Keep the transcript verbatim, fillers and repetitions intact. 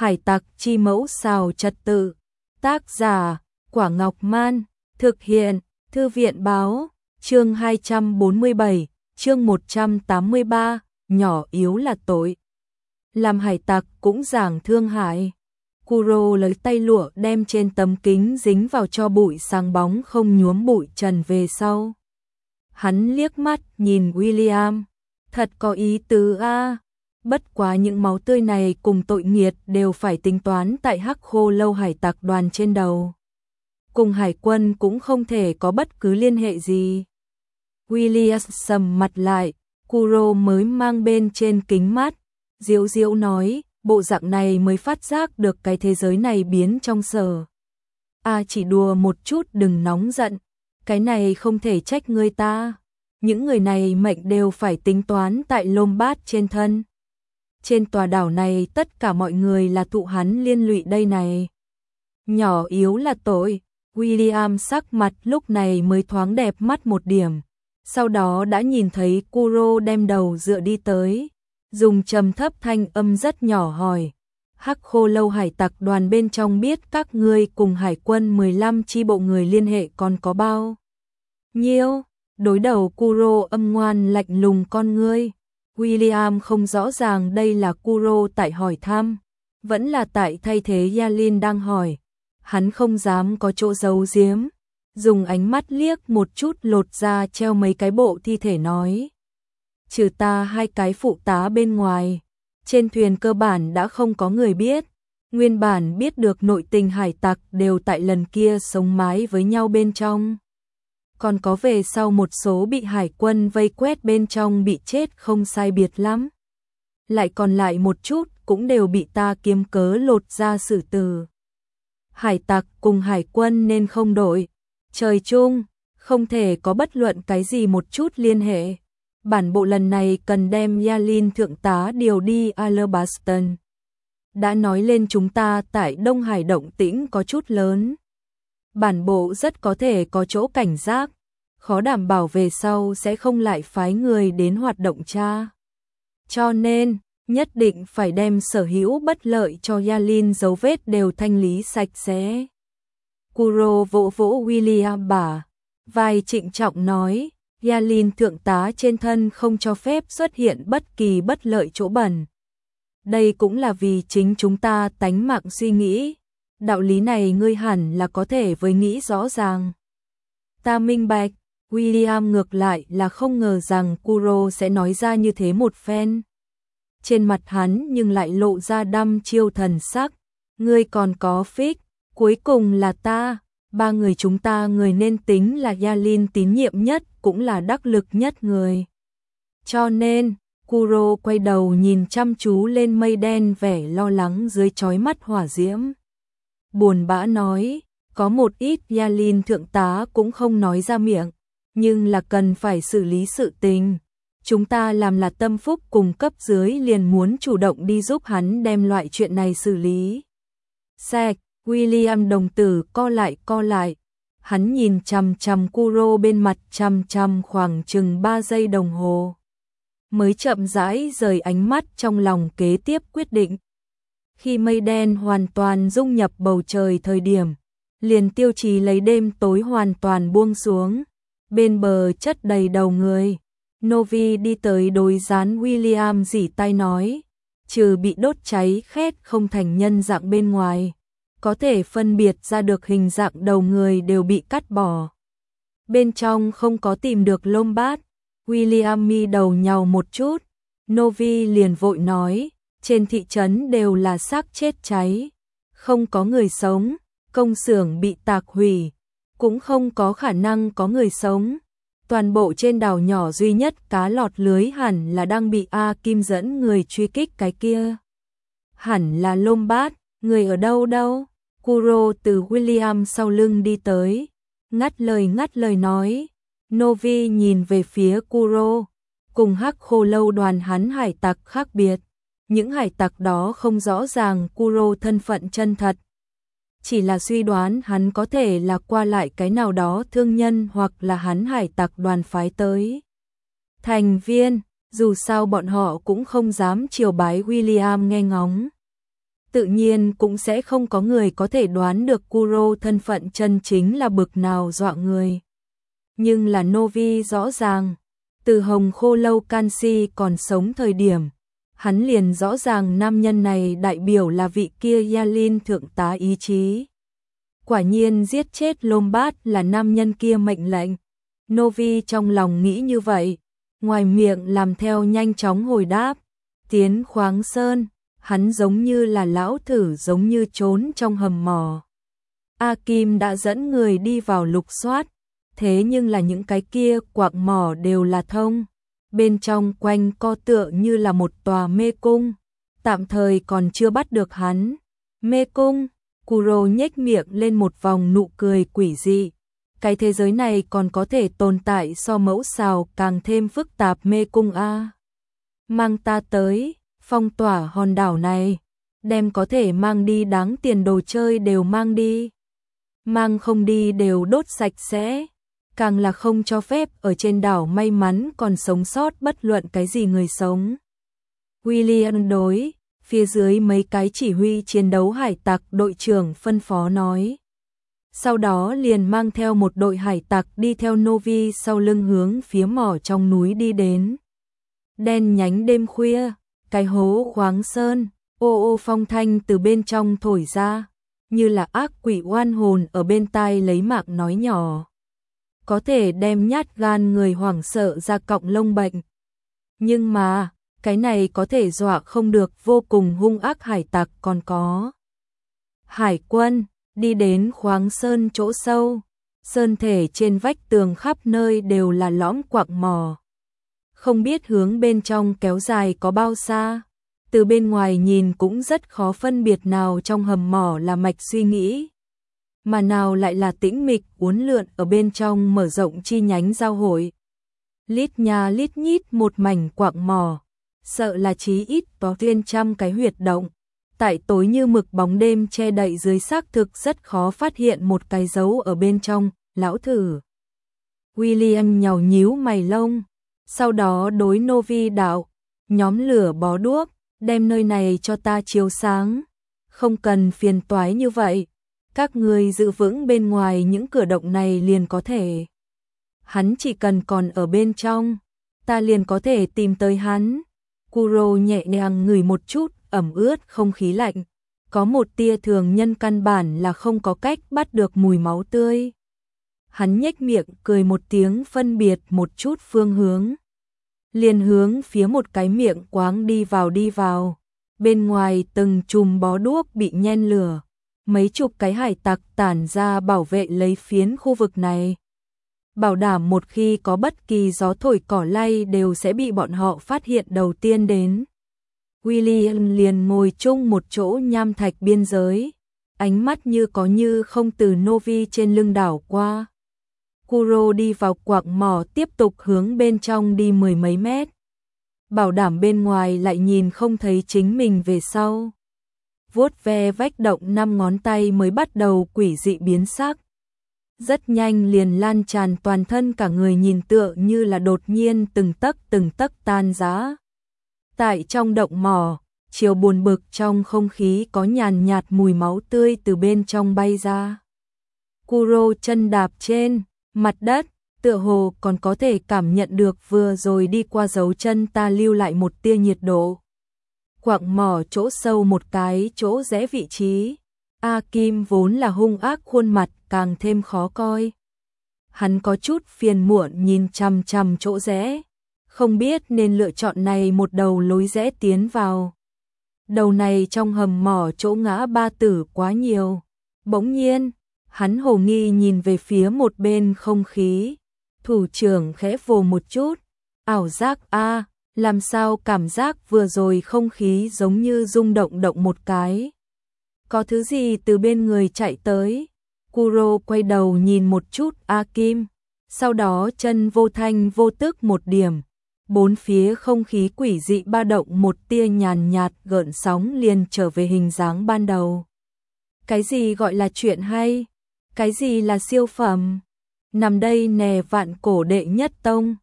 Hải tặc chi mẫu xào trật tự. Tác giả, Quả Ngọc Man. Thực hiện, Thư viện Báo. Chương hai trăm bốn mươi bảy, chương một trăm tám mươi ba, nhỏ yếu là tội. Làm hải tặc cũng giảng thương hại. Kuro lấy tay lụa đem trên tấm kính dính vào cho bụi sáng bóng không nhuốm bụi trần về sau. Hắn liếc mắt nhìn William. Thật có ý tứ a. Bất quá những máu tươi này cùng tội nghiệt đều phải tính toán tại Hắc Khô Lâu hải tặc đoàn trên đầu. Cùng hải quân cũng không thể có bất cứ liên hệ gì. William sầm mặt lại, Kuro mới mang bên trên kính mắt, diễu diễu nói, bộ dạng này mới phát giác được cái thế giới này biến trong sở. À chỉ đùa một chút, đừng nóng giận, cái này không thể trách người ta. Những người này mệnh đều phải tính toán tại Lombard trên thân. Trên tòa đảo này tất cả mọi người là thụ hắn liên lụy đây này. Nhỏ yếu là tội. William sắc mặt lúc này mới thoáng đẹp mắt một điểm. Sau đó đã nhìn thấy Kuro đem đầu dựa đi tới, dùng trầm thấp thanh âm rất nhỏ hỏi. Hắc Khô Lâu hải tặc đoàn bên trong biết các ngươi cùng hải quân mười lăm chi bộ người liên hệ còn có bao nhiêu? Đối đầu Kuro âm ngoan lạnh lùng con ngươi. William không rõ ràng đây là Kuro tại hỏi thăm, vẫn là tại thay thế Yalin đang hỏi. Hắn không dám có chỗ giấu giếm, dùng ánh mắt liếc một chút lột ra treo mấy cái bộ thi thể nói. Trừ ta hai cái phụ tá bên ngoài, trên thuyền cơ bản đã không có người biết. Nguyên bản biết được nội tình hải tặc đều tại lần kia sống mái với nhau bên trong. Còn có về sau một số bị hải quân vây quét bên trong bị chết không sai biệt lắm. Lại còn lại một chút cũng đều bị ta kiếm cớ lột ra xử tử. Hải tặc cùng hải quân nên không đổi. Trời chung, không thể có bất luận cái gì một chút liên hệ. Bản bộ lần này cần đem Yalin thượng tá điều đi Alabaston. Đã nói lên chúng ta tại Đông Hải động tĩnh có chút lớn. Bản bộ rất có thể có chỗ cảnh giác, khó đảm bảo về sau sẽ không lại phái người đến hoạt động tra. Cho nên, nhất định phải đem sở hữu bất lợi cho Yalin dấu vết đều thanh lý sạch sẽ. Kuro vỗ vỗ William bả vai, trịnh trọng nói, Yalin thượng tá trên thân không cho phép xuất hiện bất kỳ bất lợi chỗ bẩn. Đây cũng là vì chính chúng ta tánh mạng suy nghĩ. Đạo lý này ngươi hẳn là có thể với nghĩ rõ ràng. Ta minh bạch. William ngược lại là không ngờ rằng Kuro sẽ nói ra như thế một phen. Trên mặt hắn nhưng lại lộ ra đăm chiêu thần sắc. Ngươi còn có Fix, cuối cùng là ta. Ba người chúng ta người nên tính là Yalin tín nhiệm nhất cũng là đắc lực nhất người. Cho nên, Kuro quay đầu nhìn chăm chú lên mây đen vẻ lo lắng dưới chói mắt hỏa diễm. Buồn bã nói, có một ít Yalin thượng tá cũng không nói ra miệng, nhưng là cần phải xử lý sự tình. Chúng ta làm là tâm phúc cùng cấp dưới liền muốn chủ động đi giúp hắn đem loại chuyện này xử lý. Sạch, William đồng tử co lại co lại. Hắn nhìn chằm chằm Kuro bên mặt chằm chằm khoảng chừng ba giây đồng hồ. Mới chậm rãi rời ánh mắt, trong lòng kế tiếp quyết định. Khi mây đen hoàn toàn dung nhập bầu trời thời điểm, liền tiêu chí lấy đêm tối hoàn toàn buông xuống. Bên bờ chất đầy đầu người. Novi đi tới đối dán William dỉ tay nói, trừ bị đốt cháy khét không thành nhân dạng bên ngoài, có thể phân biệt ra được hình dạng đầu người đều bị cắt bỏ. Bên trong không có tìm được Lombard. William mi đầu nhàu một chút. Novi liền vội nói, trên thị trấn đều là xác chết cháy, không có người sống, công xưởng bị tạc hủy, cũng không có khả năng có người sống. Toàn bộ trên đảo nhỏ duy nhất cá lọt lưới hẳn là đang bị A Kim dẫn người truy kích cái kia. Hẳn là Lombard, người ở đâu đâu? Kuro từ William sau lưng đi tới, ngắt lời ngắt lời nói. Novi nhìn về phía Kuro, cùng Hắc Khô Lâu đoàn hắn hải tặc khác biệt. Những hải tặc đó không rõ ràng Kuro thân phận chân thật. Chỉ là suy đoán hắn có thể là qua lại cái nào đó thương nhân hoặc là hắn hải tặc đoàn phái tới thành viên, dù sao bọn họ cũng không dám chiều bái William nghe ngóng. tự nhiên cũng sẽ không có người có thể đoán được Kuro thân phận chân chính là bực nào dọa người. Nhưng là Novi rõ ràng, từ Hồng Khô Lâu Canxi còn sống thời điểm, hắn liền rõ ràng nam nhân này đại biểu là vị kia Yalin thượng tá ý chí. Quả nhiên giết chết Lombard là nam nhân kia mệnh lệnh. Novi trong lòng nghĩ như vậy, ngoài miệng làm theo nhanh chóng hồi đáp. Tiến khoáng sơn, hắn giống như là lão thử giống như trốn trong hầm mỏ. A Kim đã dẫn người đi vào lục soát, thế nhưng là những cái kia quạng mỏ đều là thông. Bên trong quanh co tựa như là một tòa mê cung, tạm thời còn chưa bắt được hắn. Mê cung, Kuro nhếch miệng lên một vòng nụ cười quỷ dị. Cái thế giới này còn có thể tồn tại so mẫu xào càng thêm phức tạp mê cung a. Mang ta tới, phong tỏa hòn đảo này, đem có thể mang đi đáng tiền đồ chơi đều mang đi. Mang không đi đều đốt sạch sẽ. Càng là không cho phép ở trên đảo may mắn còn sống sót bất luận cái gì người sống. William đối, phía dưới mấy cái chỉ huy chiến đấu hải tặc đội trưởng phân phó nói. Sau đó liền mang theo một đội hải tặc đi theo Novi sau lưng hướng phía mỏ trong núi đi đến. Đen nhánh đêm khuya, cái hố khoáng sơn, ô ô phong thanh từ bên trong thổi ra, như là ác quỷ oan hồn ở bên tai lấy mạng nói nhỏ. Có thể đem nhát gan người hoảng sợ ra cọng lông bệnh. Nhưng mà, cái này có thể dọa không được vô cùng hung ác hải tặc còn có. Hải quân, đi đến khoáng sơn chỗ sâu, sơn thể trên vách tường khắp nơi đều là lõm quạng mỏ. Không biết hướng bên trong kéo dài có bao xa, từ bên ngoài nhìn cũng rất khó phân biệt nào trong hầm mỏ là mạch suy nghĩ, mà nào lại là tĩnh mịch uốn lượn ở bên trong mở rộng chi nhánh giao hội. Lít nha lít nhít một mảnh quạng mỏ, sợ là chí ít có trên trăm cái huyệt động. Tại tối như mực bóng đêm che đậy dưới xác thực rất khó phát hiện một cái dấu ở bên trong, lão thử. William nhàu nhíu mày lông, sau đó đối Novi đạo, nhóm lửa bó đuốc, đem nơi này cho ta chiếu sáng, không cần phiền toái như vậy. Các người giữ vững bên ngoài những cửa động này liền có thể. Hắn chỉ cần còn ở bên trong, ta liền có thể tìm tới hắn. Kuro nhẹ nhàng ngửi một chút, ẩm ướt không khí lạnh. Có một tia thường nhân căn bản là không có cách bắt được mùi máu tươi. Hắn nhếch miệng cười một tiếng phân biệt một chút phương hướng. Liền hướng phía một cái miệng quáng đi vào đi vào. Bên ngoài từng chùm bó đuốc bị nhen lửa. Mấy chục cái hải tặc tản ra bảo vệ lấy phiến khu vực này. Bảo đảm một khi có bất kỳ gió thổi cỏ lay đều sẽ bị bọn họ phát hiện đầu tiên đến. William liền ngồi chung một chỗ nham thạch biên giới, ánh mắt như có như không từ Novi trên lưng đảo qua. Kuro đi vào quạng mỏ tiếp tục hướng bên trong đi mười mấy mét. Bảo đảm bên ngoài lại nhìn không thấy chính mình về sau. Vuốt ve vách động năm ngón tay mới bắt đầu quỷ dị biến sắc. Rất nhanh liền lan tràn toàn thân cả người nhìn tựa như là đột nhiên từng tấc từng tấc tan rã. Tại trong động mỏ, chiều buồn bực trong không khí có nhàn nhạt mùi máu tươi từ bên trong bay ra. Kuro chân đạp trên mặt đất, tựa hồ còn có thể cảm nhận được vừa rồi đi qua dấu chân ta lưu lại một tia nhiệt độ. Quạng mỏ chỗ sâu một cái chỗ rẽ vị trí. A Kim vốn là hung ác khuôn mặt càng thêm khó coi. Hắn có chút phiền muộn nhìn chằm chằm chỗ rẽ, không biết nên lựa chọn này một đầu lối rẽ tiến vào. Đầu này trong hầm mỏ chỗ ngã ba tử quá nhiều. Bỗng nhiên, hắn hồ nghi nhìn về phía một bên không khí. Thủ trưởng khẽ vồ một chút. Ảo giác a, làm sao cảm giác vừa rồi không khí giống như rung động động một cái. Có thứ gì từ bên người chạy tới. Kuro quay đầu nhìn một chút A Kim, sau đó chân vô thanh vô tức một điểm. Bốn phía không khí quỷ dị ba động một tia nhàn nhạt gợn sóng liền trở về hình dáng ban đầu. Cái gì gọi là chuyện hay? Cái gì là siêu phẩm? Nằm đây nè vạn cổ đệ nhất tông,